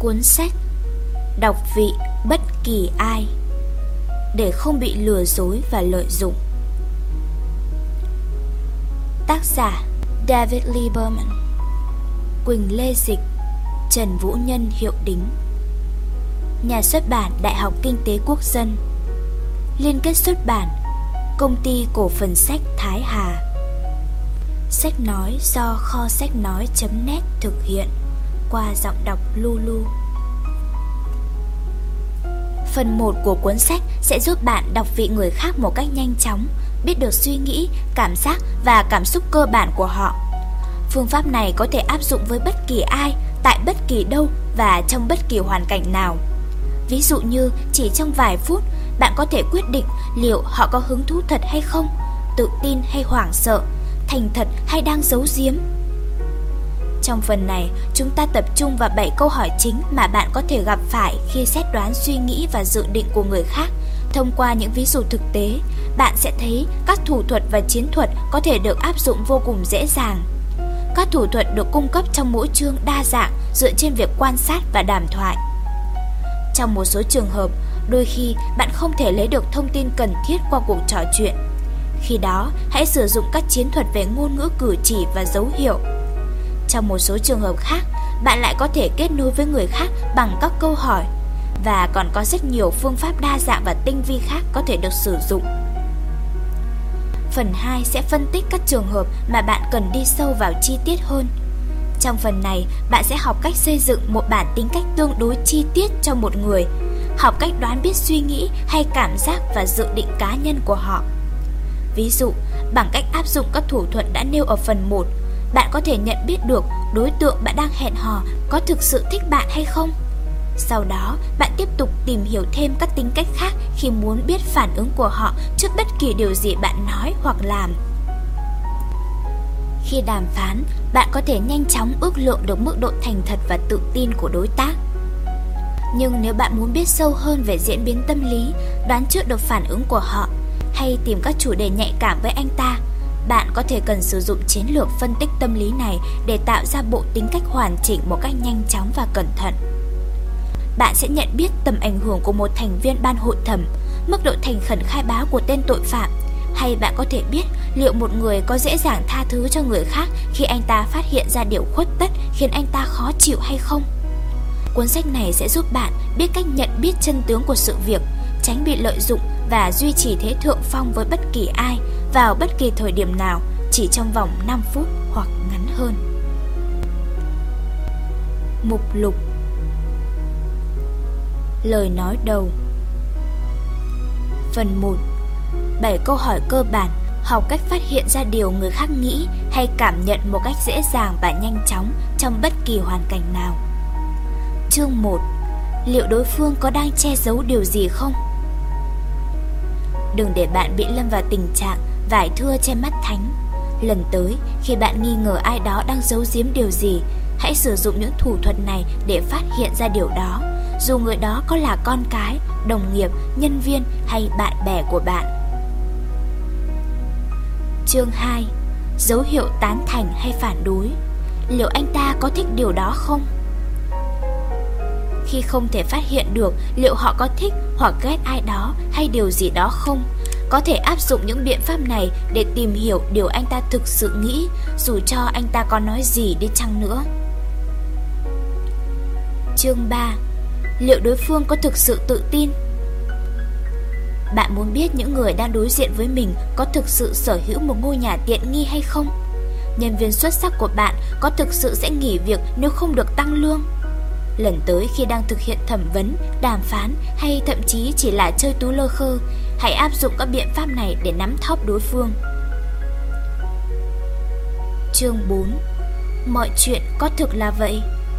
Cuốn sách Đọc vị bất kỳ ai để không bị lừa dối và lợi dụng. Tác giả David Lieberman. Quỳnh Lê dịch, Trần Vũ Nhân hiệu đính. Nhà xuất bản Đại học Kinh tế Quốc dân. Liên kết xuất bản Công ty cổ phần sách Thái Hà. Sách nói do kho sách nói.net thực hiện qua giọng đọc Lulu. Phần 1 của cuốn sách sẽ giúp bạn đọc vị người khác một cách nhanh chóng, biết được suy nghĩ, cảm giác và cảm xúc cơ bản của họ. Phương pháp này có thể áp dụng với bất kỳ ai, tại bất kỳ đâu và trong bất kỳ hoàn cảnh nào. Ví dụ như chỉ trong vài phút, bạn có thể quyết định liệu họ có hứng thú thật hay không, tự tin hay hoảng sợ, thành thật hay đang giấu giếm. Trong phần này, chúng ta tập trung vào 7 câu hỏi chính mà bạn có thể gặp phải khi xét đoán suy nghĩ và dự định của người khác. Thông qua những ví dụ thực tế, bạn sẽ thấy các thủ thuật và chiến thuật có thể được áp dụng vô cùng dễ dàng. Các thủ thuật được cung cấp trong mỗi chương đa dạng dựa trên việc quan sát và đàm thoại. Trong một số trường hợp, đôi khi bạn không thể lấy được thông tin cần thiết qua cuộc trò chuyện. Khi đó, hãy sử dụng các chiến thuật về ngôn ngữ cử chỉ và dấu hiệu. Trong một số trường hợp khác, bạn lại có thể kết nối với người khác bằng các câu hỏi, và còn có rất nhiều phương pháp đa dạng và tinh vi khác có thể được sử dụng. Phần 2 sẽ phân tích các trường hợp mà bạn cần đi sâu vào chi tiết hơn. Trong phần này, bạn sẽ học cách xây dựng một bản tính cách tương đối chi tiết cho một người, học cách đoán biết suy nghĩ hay cảm giác và dự định cá nhân của họ. Ví dụ, bằng cách áp dụng các thủ thuật đã nêu ở phần 1, bạn có thể nhận biết được đối tượng bạn đang hẹn hò có thực sự thích bạn hay không. Sau đó, bạn tiếp tục tìm hiểu thêm các tính cách khác khi muốn biết phản ứng của họ trước bất kỳ điều gì bạn nói hoặc làm. Khi đàm phán, bạn có thể nhanh chóng ước lượng được mức độ thành thật và tự tin của đối tác. Nhưng nếu bạn muốn biết sâu hơn về diễn biến tâm lý, đoán trước được phản ứng của họ, hay tìm các chủ đề nhạy cảm với anh ta, bạn có thể cần sử dụng chiến lược phân tích tâm lý này để tạo ra bộ tính cách hoàn chỉnh một cách nhanh chóng và cẩn thận. Bạn sẽ nhận biết tầm ảnh hưởng của một thành viên ban hội thẩm, mức độ thành khẩn khai báo của tên tội phạm, hay bạn có thể biết liệu một người có dễ dàng tha thứ cho người khác khi anh ta phát hiện ra điều khuất tất khiến anh ta khó chịu hay không. Cuốn sách này sẽ giúp bạn biết cách nhận biết chân tướng của sự việc, tránh bị lợi dụng và duy trì thế thượng phong với bất kỳ ai, vào bất kỳ thời điểm nào, chỉ trong vòng 5 phút hoặc ngắn hơn. Mục lục. Lời nói đầu. Phần 1. 7 câu hỏi cơ bản, học cách phát hiện ra điều người khác nghĩ hay cảm nhận một cách dễ dàng và nhanh chóng trong bất kỳ hoàn cảnh nào. Chương 1. Liệu đối phương có đang che giấu điều gì không? Đừng để bạn bị lâm vào tình trạng vải thưa che mắt thánh. Lần tới, khi bạn nghi ngờ ai đó đang giấu giếm điều gì, hãy sử dụng những thủ thuật này để phát hiện ra điều đó, dù người đó có là con cái, đồng nghiệp, nhân viên hay bạn bè của bạn. Chương 2. Dấu hiệu tán thành hay phản đối. Liệu anh ta có thích điều đó không? Khi không thể phát hiện được liệu họ có thích hoặc ghét ai đó hay điều gì đó không, có thể áp dụng những biện pháp này để tìm hiểu điều anh ta thực sự nghĩ, dù cho anh ta có nói gì đi chăng nữa. Chương 3. Liệu đối phương có thực sự tự tin? Bạn muốn biết những người đang đối diện với mình có thực sự sở hữu một ngôi nhà tiện nghi hay không? Nhân viên xuất sắc của bạn có thực sự sẽ nghỉ việc nếu không được tăng lương? Lần tới khi đang thực hiện thẩm vấn, đàm phán hay thậm chí chỉ là chơi tú lơ khơ, hãy áp dụng các biện pháp này để nắm thóp đối phương. Chương 4. Mọi chuyện có thực là vậy?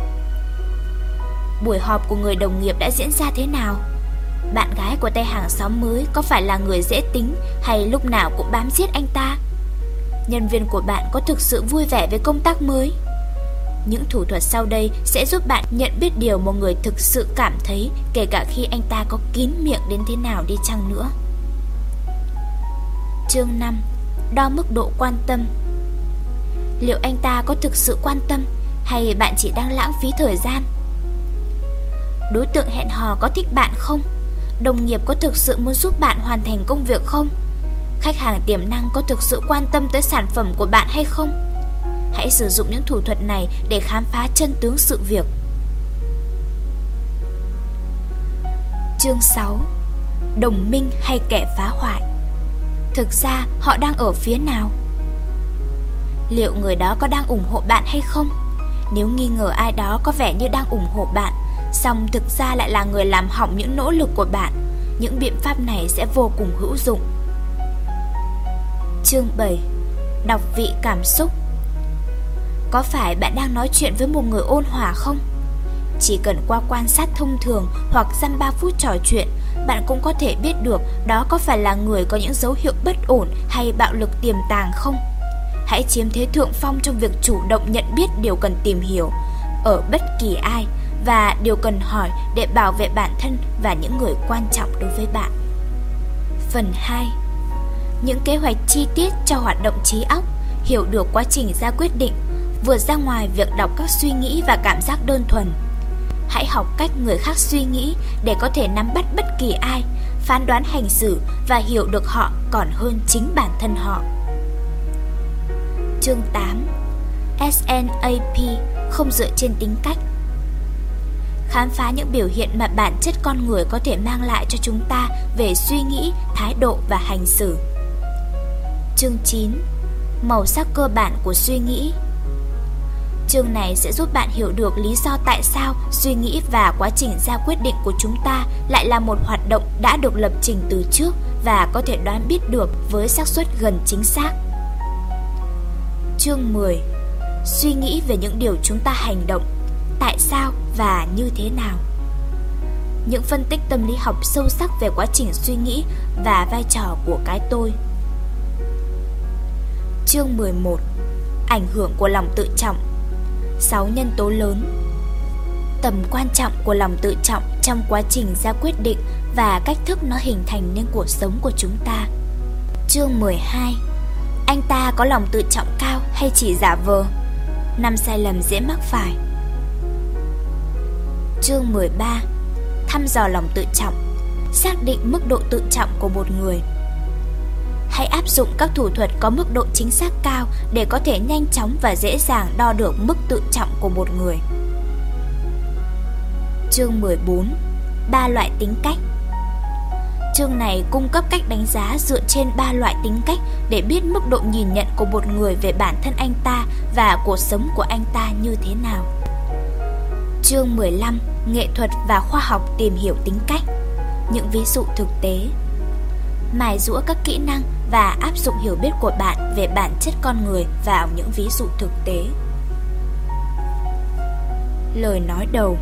Buổi họp của người đồng nghiệp đã diễn ra thế nào? Bạn gái của tay hàng xóm mới có phải là người dễ tính hay lúc nào cũng bám giết anh ta? Nhân viên của bạn có thực sự vui vẻ với công tác mới? Những thủ thuật sau đây sẽ giúp bạn nhận biết điều một người thực sự cảm thấy, kể cả khi anh ta có kín miệng đến thế nào đi chăng nữa. Chương 5. Đo mức độ quan tâm. Liệu anh ta có thực sự quan tâm hay bạn chỉ đang lãng phí thời gian? Đối tượng hẹn hò có thích bạn không? Đồng nghiệp có thực sự muốn giúp bạn hoàn thành công việc không? Khách hàng tiềm năng có thực sự quan tâm tới sản phẩm của bạn hay không? Hãy sử dụng những thủ thuật này để khám phá chân tướng sự việc. Chương 6. Đồng minh hay kẻ phá hoại? Thực ra họ đang ở phía nào? Liệu người đó có đang ủng hộ bạn hay không? Nếu nghi ngờ ai đó có vẻ như đang ủng hộ bạn, song thực ra lại là người làm hỏng những nỗ lực của bạn, những biện pháp này sẽ vô cùng hữu dụng. Chương 7. Đọc vị cảm xúc. Có phải bạn đang nói chuyện với một người ôn hòa không? Chỉ cần qua quan sát thông thường hoặc dăm 3 phút trò chuyện, bạn cũng có thể biết được đó có phải là người có những dấu hiệu bất ổn hay bạo lực tiềm tàng không. Hãy chiếm thế thượng phong trong việc chủ động nhận biết điều cần tìm hiểu ở bất kỳ ai và điều cần hỏi để bảo vệ bản thân và những người quan trọng đối với bạn. Phần 2. Những kế hoạch chi tiết cho hoạt động trí óc, hiểu được quá trình ra quyết định, vượt ra ngoài việc đọc các suy nghĩ và cảm giác đơn thuần. Hãy học cách người khác suy nghĩ để có thể nắm bắt bất kỳ ai, phán đoán hành xử và hiểu được họ còn hơn chính bản thân họ. Chương 8. SNAP không dựa trên tính cách. Khám phá những biểu hiện mà bản chất con người có thể mang lại cho chúng ta về suy nghĩ, thái độ và hành xử. Chương 9. Màu sắc cơ bản của suy nghĩ. Chương này sẽ giúp bạn hiểu được lý do tại sao suy nghĩ và quá trình ra quyết định của chúng ta lại là một hoạt động đã được lập trình từ trước và có thể đoán biết được với xác suất gần chính xác. Chương 10. Suy nghĩ về những điều chúng ta hành động, tại sao và như thế nào. Những phân tích tâm lý học sâu sắc về quá trình suy nghĩ và vai trò của cái tôi. Chương 11. Ảnh hưởng của lòng tự trọng. 6 nhân tố lớn. Tầm quan trọng của lòng tự trọng trong quá trình ra quyết định và cách thức nó hình thành nên cuộc sống của chúng ta. Chương 12. Anh ta có lòng tự trọng cao hay chỉ giả vờ? 5 sai lầm dễ mắc phải. Chương 13. Thăm dò lòng tự trọng. Xác định mức độ tự trọng của một người. Hãy áp dụng các thủ thuật có mức độ chính xác cao để có thể nhanh chóng và dễ dàng đo được mức tự trọng của một người. Chương 14. 3 loại tính cách. Chương này cung cấp cách đánh giá dựa trên 3 loại tính cách để biết mức độ nhìn nhận của một người về bản thân anh ta và cuộc sống của anh ta như thế nào. Chương 15. Nghệ thuật và khoa học tìm hiểu tính cách. Những ví dụ thực tế. Mài giũa các kỹ năng và áp dụng hiểu biết của bạn về bản chất con người vào những ví dụ thực tế. Lời nói đầu.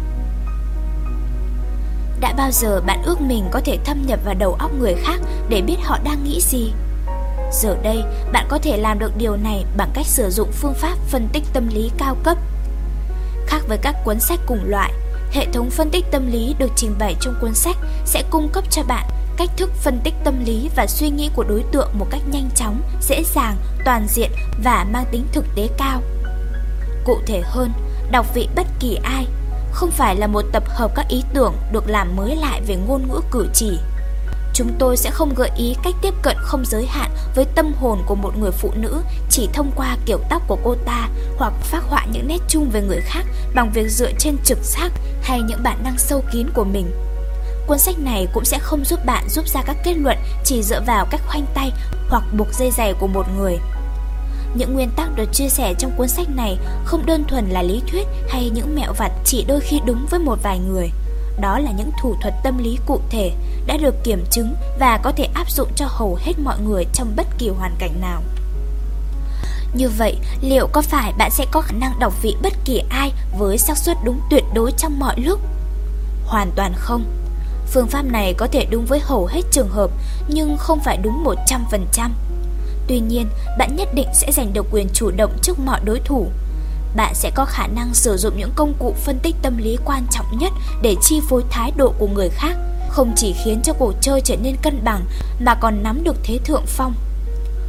Đã bao giờ bạn ước mình có thể thâm nhập vào đầu óc người khác để biết họ đang nghĩ gì? Giờ đây, bạn có thể làm được điều này bằng cách sử dụng phương pháp phân tích tâm lý cao cấp. Khác với các cuốn sách cùng loại, hệ thống phân tích tâm lý được trình bày trong cuốn sách sẽ cung cấp cho bạn cách thức phân tích tâm lý và suy nghĩ của đối tượng một cách nhanh chóng, dễ dàng, toàn diện và mang tính thực tế cao. Cụ thể hơn, đọc vị bất kỳ ai không phải là một tập hợp các ý tưởng được làm mới lại về ngôn ngữ cử chỉ. Chúng tôi sẽ không gợi ý cách tiếp cận không giới hạn với tâm hồn của một người phụ nữ chỉ thông qua kiểu tóc của cô ta, hoặc phác họa những nét chung về người khác bằng việc dựa trên trực giác hay những bản năng sâu kín của mình. Cuốn sách này cũng sẽ không giúp bạn rút ra các kết luận chỉ dựa vào cách khoanh tay hoặc buộc dây giày của một người. Những nguyên tắc được chia sẻ trong cuốn sách này không đơn thuần là lý thuyết hay những mẹo vặt chỉ đôi khi đúng với một vài người. Đó là những thủ thuật tâm lý cụ thể đã được kiểm chứng và có thể áp dụng cho hầu hết mọi người trong bất kỳ hoàn cảnh nào. Như vậy, liệu có phải bạn sẽ có khả năng đọc vị bất kỳ ai với xác suất đúng tuyệt đối trong mọi lúc? Hoàn toàn không. Phương pháp này có thể đúng với hầu hết trường hợp, nhưng không phải đúng 100%. Tuy nhiên, bạn nhất định sẽ giành được quyền chủ động trước mọi đối thủ. Bạn sẽ có khả năng sử dụng những công cụ phân tích tâm lý quan trọng nhất để chi phối thái độ của người khác, không chỉ khiến cho cuộc chơi trở nên cân bằng mà còn nắm được thế thượng phong.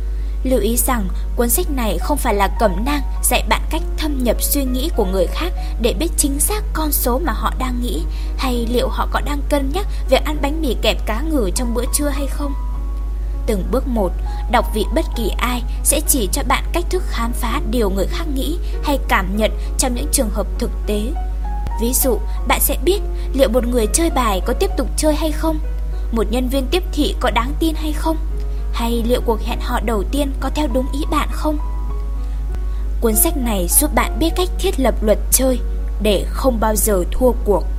Lưu ý rằng cuốn sách này không phải là cẩm nang dạy bạn cách thâm nhập suy nghĩ của người khác để biết chính xác con số mà họ đang nghĩ, hay liệu họ có đang cân nhắc việc ăn bánh mì kẹp cá ngừ trong bữa trưa hay không. Từng bước một, đọc vị bất kỳ ai sẽ chỉ cho bạn cách thức khám phá điều người khác nghĩ hay cảm nhận trong những trường hợp thực tế. Ví dụ, bạn sẽ biết liệu một người chơi bài có tiếp tục chơi hay không, một nhân viên tiếp thị có đáng tin hay không, hay liệu cuộc hẹn hò đầu tiên có theo đúng ý bạn không. Cuốn sách này giúp bạn biết cách thiết lập luật chơi để không bao giờ thua cuộc.